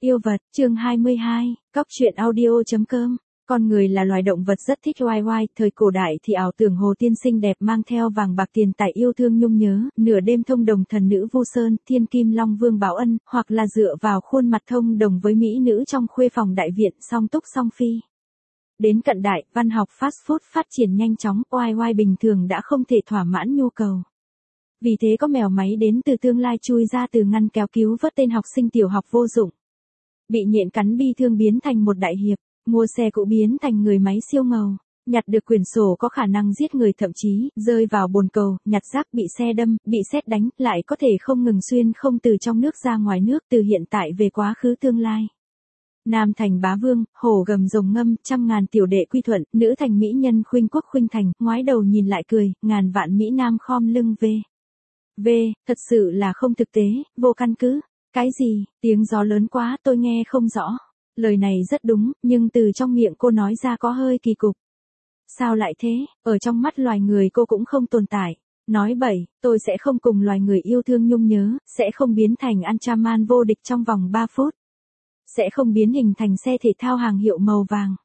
Yêu vật, chương 22, Cóc truyện audio.com. Con người là loài động vật rất thích oai oai, thời cổ đại thì ảo tưởng hồ tiên xinh đẹp mang theo vàng bạc tiền tài yêu thương nhung nhớ, nửa đêm thông đồng thần nữ Vu Sơn, thiên kim long vương Bảo Ân, hoặc là dựa vào khuôn mặt thông đồng với mỹ nữ trong khuê phòng đại viện song túc song phi. Đến cận đại, văn học fast food phát triển nhanh chóng, oai oai bình thường đã không thể thỏa mãn nhu cầu. Vì thế có mèo máy đến từ tương lai chui ra từ ngăn kéo cứu vớt tên học sinh tiểu học vô dụng. Bị nhện cắn bi thương biến thành một đại hiệp, mua xe cũ biến thành người máy siêu ngầu, nhặt được quyển sổ có khả năng giết người, thậm chí rơi vào bồn cầu, nhặt rác, bị xe đâm, bị sét đánh, lại có thể không ngừng xuyên không từ trong nước ra ngoài nước, từ hiện tại về quá khứ tương lai. Nam thành bá vương, hổ gầm rồng ngâm, trăm ngàn tiểu đệ quy thuận, nữ thành mỹ nhân khuynh quốc khuynh thành, ngoái đầu nhìn lại cười, ngàn vạn mỹ nam khom lưng về. Thật sự là không thực tế, vô căn cứ. Cái gì, tiếng gió lớn quá, tôi nghe không rõ. Lời này rất đúng, nhưng từ trong miệng cô nói ra có hơi kỳ cục. Sao lại thế, ở trong mắt loài người cô cũng không tồn tại. Nói bậy, tôi sẽ không cùng loài người yêu thương nhung nhớ, sẽ không biến thành Ultraman vô địch trong vòng 3 phút. Sẽ không biến hình thành xe thể thao hàng hiệu màu vàng.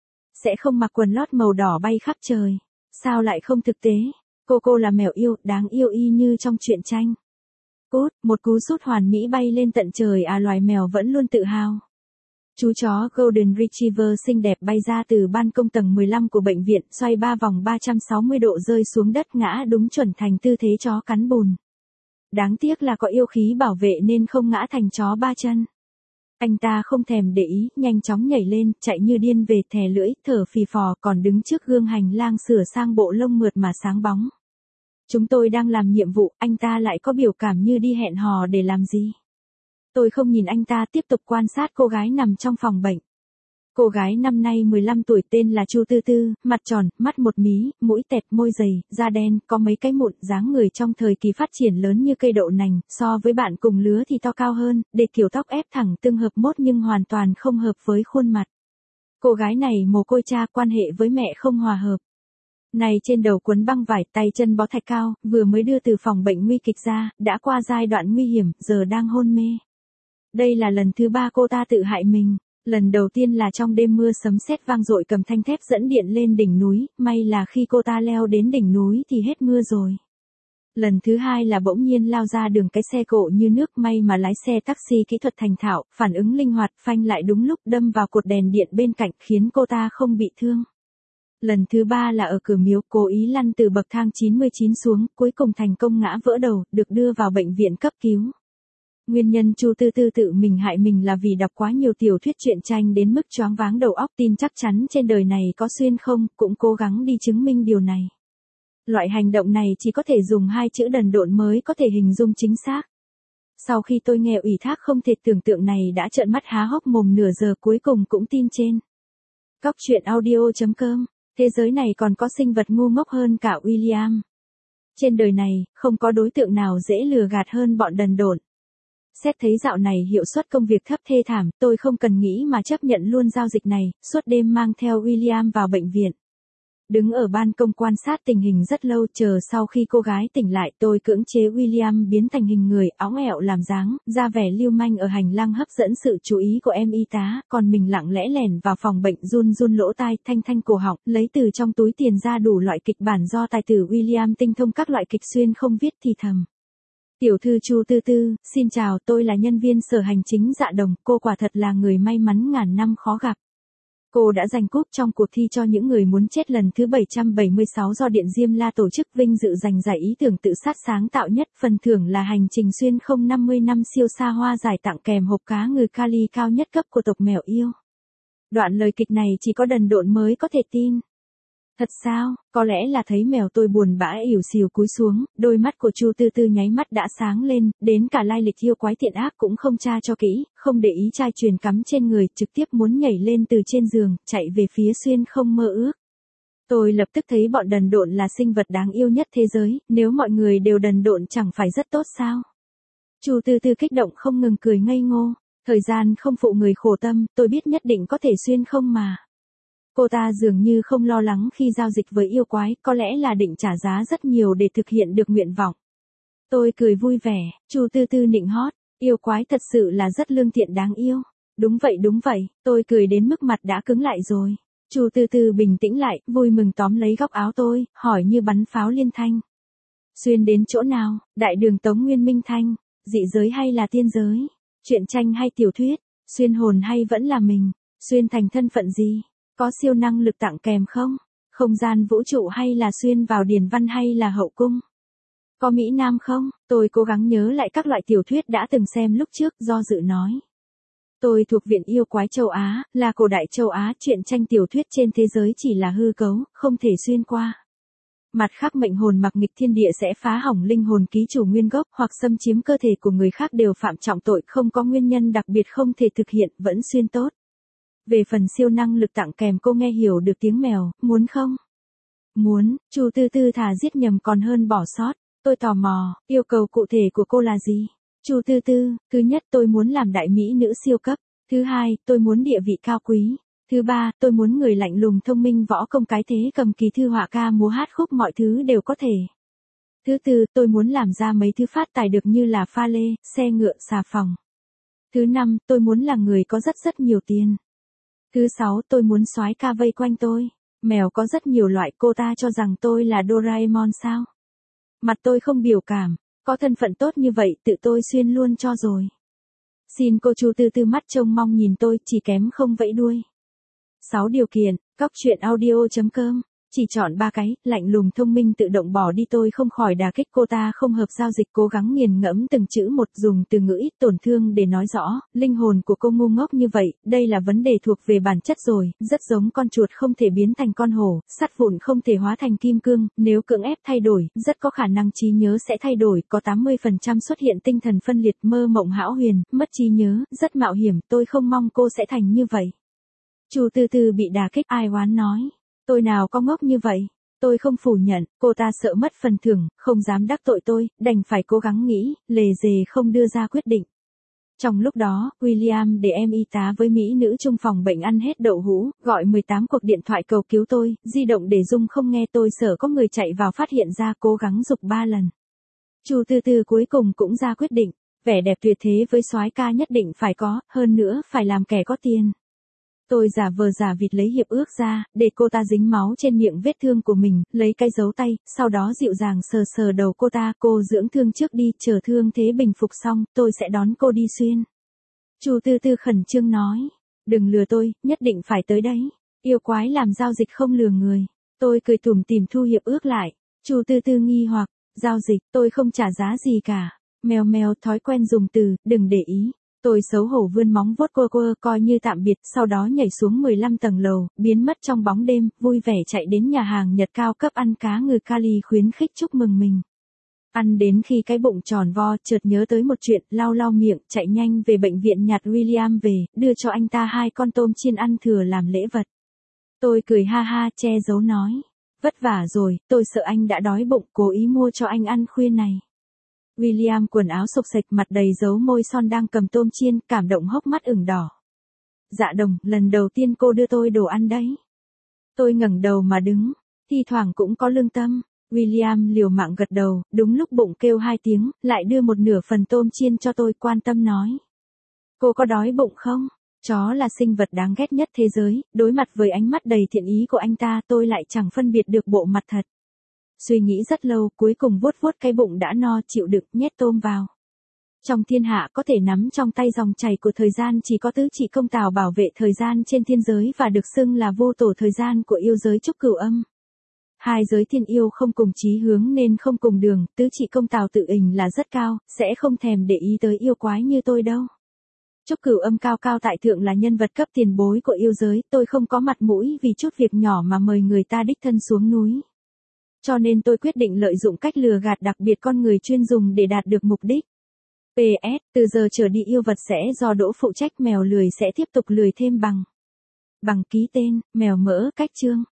Sẽ không mặc quần lót màu đỏ bay khắp trời. Sao lại không thực tế? Cô là mèo yêu, đáng yêu y như trong truyện tranh. Cút, một cú sút hoàn mỹ bay lên tận trời loài mèo vẫn luôn tự hào. Chú chó Golden Retriever xinh đẹp bay ra từ ban công tầng 15 của bệnh viện, xoay 3 vòng 360 độ rơi xuống đất ngã đúng chuẩn thành tư thế chó cắn bùn. Đáng tiếc là có yêu khí bảo vệ nên không ngã thành chó 3 chân. Anh ta không thèm để ý, nhanh chóng nhảy lên, chạy như điên về, thè lưỡi, thở phì phò, còn đứng trước gương hành lang sửa sang bộ lông mượt mà sáng bóng. Chúng tôi đang làm nhiệm vụ, anh ta lại có biểu cảm như đi hẹn hò để làm gì. Tôi không nhìn anh ta, tiếp tục quan sát cô gái nằm trong phòng bệnh. Cô gái năm nay 15 tuổi tên là Chu Tư Tư, mặt tròn, mắt một mí, mũi tẹt, môi dày, da đen, có mấy cái mụn, dáng người trong thời kỳ phát triển lớn như cây đậu nành, so với bạn cùng lứa thì to cao hơn, để kiểu tóc ép thẳng tương hợp mốt nhưng hoàn toàn không hợp với khuôn mặt. Cô gái này mồ côi cha, quan hệ với mẹ không hòa hợp. Này trên đầu quấn băng vải, tay chân bó thạch cao, vừa mới đưa từ phòng bệnh nguy kịch ra, đã qua giai đoạn nguy hiểm, giờ đang hôn mê. Đây là lần thứ 3 cô ta tự hại mình. Lần đầu tiên là trong đêm mưa sấm sét vang dội cầm thanh thép dẫn điện lên đỉnh núi, may là khi cô ta leo đến đỉnh núi thì hết mưa rồi. Lần thứ 2 là bỗng nhiên lao ra đường cái xe cộ như nước, may mà lái xe taxi kỹ thuật thành thạo, phản ứng linh hoạt, phanh lại đúng lúc đâm vào cột đèn điện bên cạnh khiến cô ta không bị thương. Lần thứ 3 là ở cửa miếu, cố ý lăn từ bậc thang 99 xuống, cuối cùng thành công ngã vỡ đầu, được đưa vào bệnh viện cấp cứu. Nguyên nhân Chu Tư Tư tự mình hại mình là vì đọc quá nhiều tiểu thuyết truyện tranh đến mức choáng váng đầu óc, tin chắc chắn trên đời này có xuyên không, cũng cố gắng đi chứng minh điều này. Loại hành động này chỉ có thể dùng 2 chữ đần độn mới có thể hình dung chính xác. Sau khi tôi nghe ủy thác không thể tưởng tượng này đã trợn mắt há hốc mồm nửa giờ, cuối cùng cũng tin trên. Cóc truyện audio.com. Thế giới này còn có sinh vật ngu ngốc hơn cả William. Trên đời này, không có đối tượng nào dễ lừa gạt hơn bọn đần độn. Xét thấy dạo này hiệu suất công việc thấp thê thảm, tôi không cần nghĩ mà chấp nhận luôn giao dịch này, suốt đêm mang theo William vào bệnh viện. Đứng ở ban công quan sát tình hình rất lâu, chờ sau khi cô gái tỉnh lại tôi cưỡng chế William biến thành hình người, óng ẹo làm dáng, ra vẻ lưu manh ở hành lang hấp dẫn sự chú ý của em y tá, còn mình lặng lẽ lẻn vào phòng bệnh run lỗ tai, thanh cổ họng, lấy từ trong túi tiền ra đủ loại kịch bản do tài tử William tinh thông các loại kịch xuyên không viết thì thầm. Tiểu thư Chu Tư Tư, xin chào, tôi là nhân viên sở hành chính Dạ Đồng, cô quả thật là người may mắn ngàn năm khó gặp. Cô đã giành cúp trong cuộc thi cho những người muốn chết lần thứ 776 do Điện Diêm La tổ chức, vinh dự giành giải ý tưởng tự sát sáng tạo nhất, phần thưởng là hành trình xuyên không 50 năm siêu xa hoa giải tặng kèm hộp cá ngừ kali cao nhất cấp của tộc mèo yêu. Đoạn lời kịch này chỉ có đần độn mới có thể tin. Thật sao, có lẽ là thấy mèo tôi buồn bã ỉu xìu cúi xuống, đôi mắt của Chu Tư Tư nháy mắt đã sáng lên, đến cả lai lịch yêu quái thiện ác cũng không tra cho kỹ, không để ý chai truyền cắm trên người, trực tiếp muốn nhảy lên từ trên giường, chạy về phía xuyên không mơ ước. Tôi lập tức thấy bọn đần độn là sinh vật đáng yêu nhất thế giới, nếu mọi người đều đần độn chẳng phải rất tốt sao? Chu Tư Tư kích động không ngừng cười ngây ngô, thời gian không phụ người khổ tâm, tôi biết nhất định có thể xuyên không mà. Cô ta dường như không lo lắng khi giao dịch với yêu quái, có lẽ là định trả giá rất nhiều để thực hiện được nguyện vọng. Tôi cười vui vẻ, Chu Tư Tư nịnh hót, yêu quái thật sự là rất lương thiện đáng yêu. đúng vậy, tôi cười đến mức mặt đã cứng lại rồi. Chu Tư Tư bình tĩnh lại, vui mừng tóm lấy góc áo tôi, hỏi như bắn pháo liên thanh. Xuyên đến chỗ nào, đại đường Tống Nguyên Minh Thanh, dị giới hay là tiên giới, truyện tranh hay tiểu thuyết, xuyên hồn hay vẫn là mình, xuyên thành thân phận gì, có siêu năng lực tặng kèm không, không gian vũ trụ hay là xuyên vào điển văn hay là hậu cung, có Mỹ Nam không, tôi cố gắng nhớ lại các loại tiểu thuyết đã từng xem lúc trước, do dự nói. Tôi thuộc viện yêu quái châu Á, là cổ đại châu Á, truyện tranh tiểu thuyết trên thế giới chỉ là hư cấu, không thể xuyên qua. Mặt khác mệnh hồn mặc nghịch thiên địa sẽ phá hỏng linh hồn ký chủ nguyên gốc hoặc xâm chiếm cơ thể của người khác đều phạm trọng tội, không có nguyên nhân đặc biệt không thể thực hiện, vẫn xuyên tốt. Về phần siêu năng lực tặng kèm cô nghe hiểu được tiếng mèo, muốn không? Muốn, Chu Tư Tư thà giết nhầm còn hơn bỏ sót. Tôi tò mò, yêu cầu cụ thể của cô là gì? Chu Tư Tư, thứ nhất tôi muốn làm đại mỹ nữ siêu cấp. Thứ hai, tôi muốn địa vị cao quý. Thứ ba, tôi muốn người lạnh lùng thông minh võ công cái thế cầm kỳ thư họa ca múa hát khúc mọi thứ đều có thể. Thứ tư, tôi muốn làm ra mấy thứ phát tài được như là pha lê, xe ngựa, xà phòng. Thứ năm, tôi muốn là người có rất nhiều tiền. Thứ sáu, tôi muốn soái ca vây quanh tôi. Mèo có rất nhiều loại, cô ta cho rằng tôi là Doraemon sao? Mặt tôi không biểu cảm, có thân phận tốt như vậy tự tôi xuyên luôn cho rồi. Xin cô. Chu Tư Tư mắt trông mong nhìn tôi, chỉ kém không vẫy đuôi. 6 điều kiện, cóc truyện audio.com, chỉ chọn 3 cái, lạnh lùng thông minh tự động bỏ đi. Tôi không khỏi đả kích cô ta không hợp giao dịch, cố gắng nghiền ngẫm từng chữ một, dùng từ ngữ ít tổn thương để nói rõ, linh hồn của cô ngu ngốc như vậy, đây là vấn đề thuộc về bản chất rồi, rất giống con chuột không thể biến thành con hổ, sắt vụn không thể hóa thành kim cương, nếu cưỡng ép thay đổi, rất có khả năng trí nhớ sẽ thay đổi, có 80% xuất hiện tinh thần phân liệt, mơ mộng hão huyền, mất trí nhớ, rất mạo hiểm, tôi không mong cô sẽ thành như vậy. Chu Tư Tư bị đả kích, ai oán nói. Tôi nào có ngốc như vậy. Tôi không phủ nhận, cô ta sợ mất phần thưởng, không dám đắc tội tôi, đành phải cố gắng nghĩ, lề dề không đưa ra quyết định. Trong lúc đó, William để em y tá với mỹ nữ chung phòng bệnh ăn hết đậu hũ, gọi 18 cuộc điện thoại cầu cứu tôi, di động để rung không nghe, tôi sợ có người chạy vào phát hiện ra, cố gắng giục 3 lần. Chu Tư Tư cuối cùng cũng ra quyết định, vẻ đẹp tuyệt thế với soái ca nhất định phải có, hơn nữa phải làm kẻ có tiền. Tôi giả vờ giả vịt lấy hiệp ước ra, để cô ta dính máu trên miệng vết thương của mình, lấy cái dấu tay, sau đó dịu dàng sờ sờ đầu cô ta, cô dưỡng thương trước đi, chờ thương thế bình phục xong, tôi sẽ đón cô đi xuyên. Chu Tư Tư khẩn trương nói, đừng lừa tôi, nhất định phải tới đấy, yêu quái làm giao dịch không lừa người. Tôi cười tủm tỉm thu hiệp ước lại, Chu Tư Tư nghi hoặc, giao dịch, tôi không trả giá gì cả, mèo mèo thói quen dùng từ, đừng để ý. Tôi xấu hổ vươn móng vuốt quơ coi như tạm biệt, sau đó nhảy xuống 15 tầng lầu, biến mất trong bóng đêm, vui vẻ chạy đến nhà hàng Nhật cao cấp ăn cá ngừ Cali khuyến khích chúc mừng mình. Ăn đến khi cái bụng tròn vo, chợt nhớ tới một chuyện, lau miệng, chạy nhanh về bệnh viện nhặt William về, đưa cho anh ta 2 con tôm chiên ăn thừa làm lễ vật. Tôi cười ha ha, che giấu nói, vất vả rồi, tôi sợ anh đã đói bụng, cố ý mua cho anh ăn khuya này. William quần áo xộc xệch, mặt đầy dấu môi son đang cầm tôm chiên, cảm động hốc mắt ửng đỏ. Dạ đồng, lần đầu tiên cô đưa tôi đồ ăn đấy. Tôi ngẩng đầu mà đứng, thi thoảng cũng có lương tâm. William liều mạng gật đầu, đúng lúc bụng kêu 2 tiếng, lại đưa một nửa phần tôm chiên cho tôi, quan tâm nói. Cô có đói bụng không? Chó là sinh vật đáng ghét nhất thế giới, đối mặt với ánh mắt đầy thiện ý của anh ta, tôi lại chẳng phân biệt được bộ mặt thật. Suy nghĩ rất lâu, cuối cùng vuốt vuốt cái bụng đã no, chịu đựng, nhét tôm vào. Trong thiên hạ có thể nắm trong tay dòng chảy của thời gian chỉ có tứ chỉ công tào bảo vệ thời gian trên thiên giới và được xưng là vô tổ thời gian của yêu giới Trúc Cửu Âm. 2 giới thiên yêu không cùng chí hướng nên không cùng đường, tứ chỉ công tào tự ình là rất cao, sẽ không thèm để ý tới yêu quái như tôi đâu. Trúc Cửu Âm cao cao tại thượng là nhân vật cấp tiền bối của yêu giới, tôi không có mặt mũi vì chút việc nhỏ mà mời người ta đích thân xuống núi. Cho nên tôi quyết định lợi dụng cách lừa gạt đặc biệt con người chuyên dùng để đạt được mục đích. PS, từ giờ trở đi yêu vật sẽ do Đỗ phụ trách, mèo lười sẽ tiếp tục lười thêm bằng ký tên, mèo mỡ, cách chương.